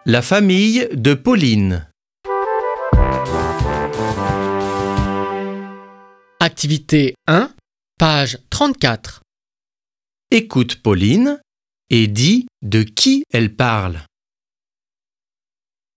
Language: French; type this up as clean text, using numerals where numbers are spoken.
La famille de Pauline. Activité 1, page 34. Écoute Pauline et dis de qui elle parle.